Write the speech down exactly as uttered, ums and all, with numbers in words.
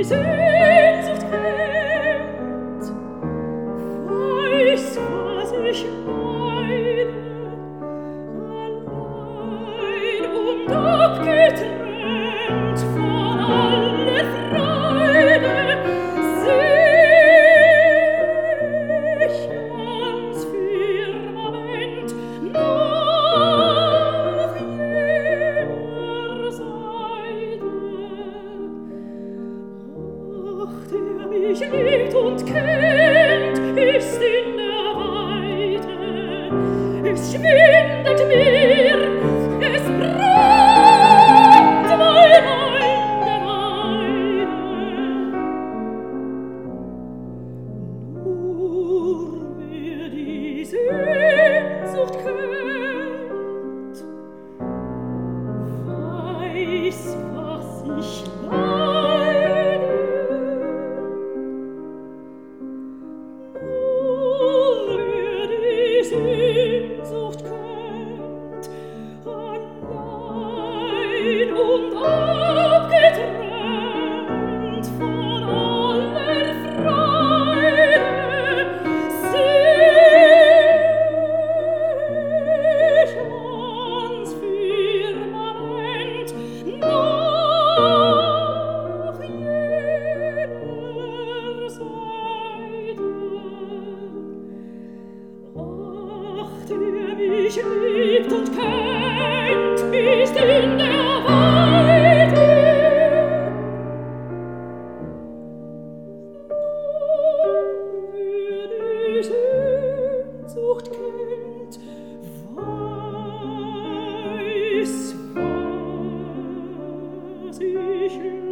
Sehnsucht kennt, weiß, was ich meine, allein und abgetrennt von aller Freude, seh ich ans Firmament nach jener Seite. Ach, der mich liebt und kennt, ist in der Weite. Es schwindet mir, es brennt mein Heim der Weide. Nur wer die Sehnsucht kennt, weiß, was ich leide. Nur wer die Sehnsucht kennt, allein und abgetrennt von aller Freude, seh ich ans Firmament nach jener Seite. Ach, der mich liebt und kennt, ist in der Weite. Nur wer die Sehnsucht kennt, weiß, was ich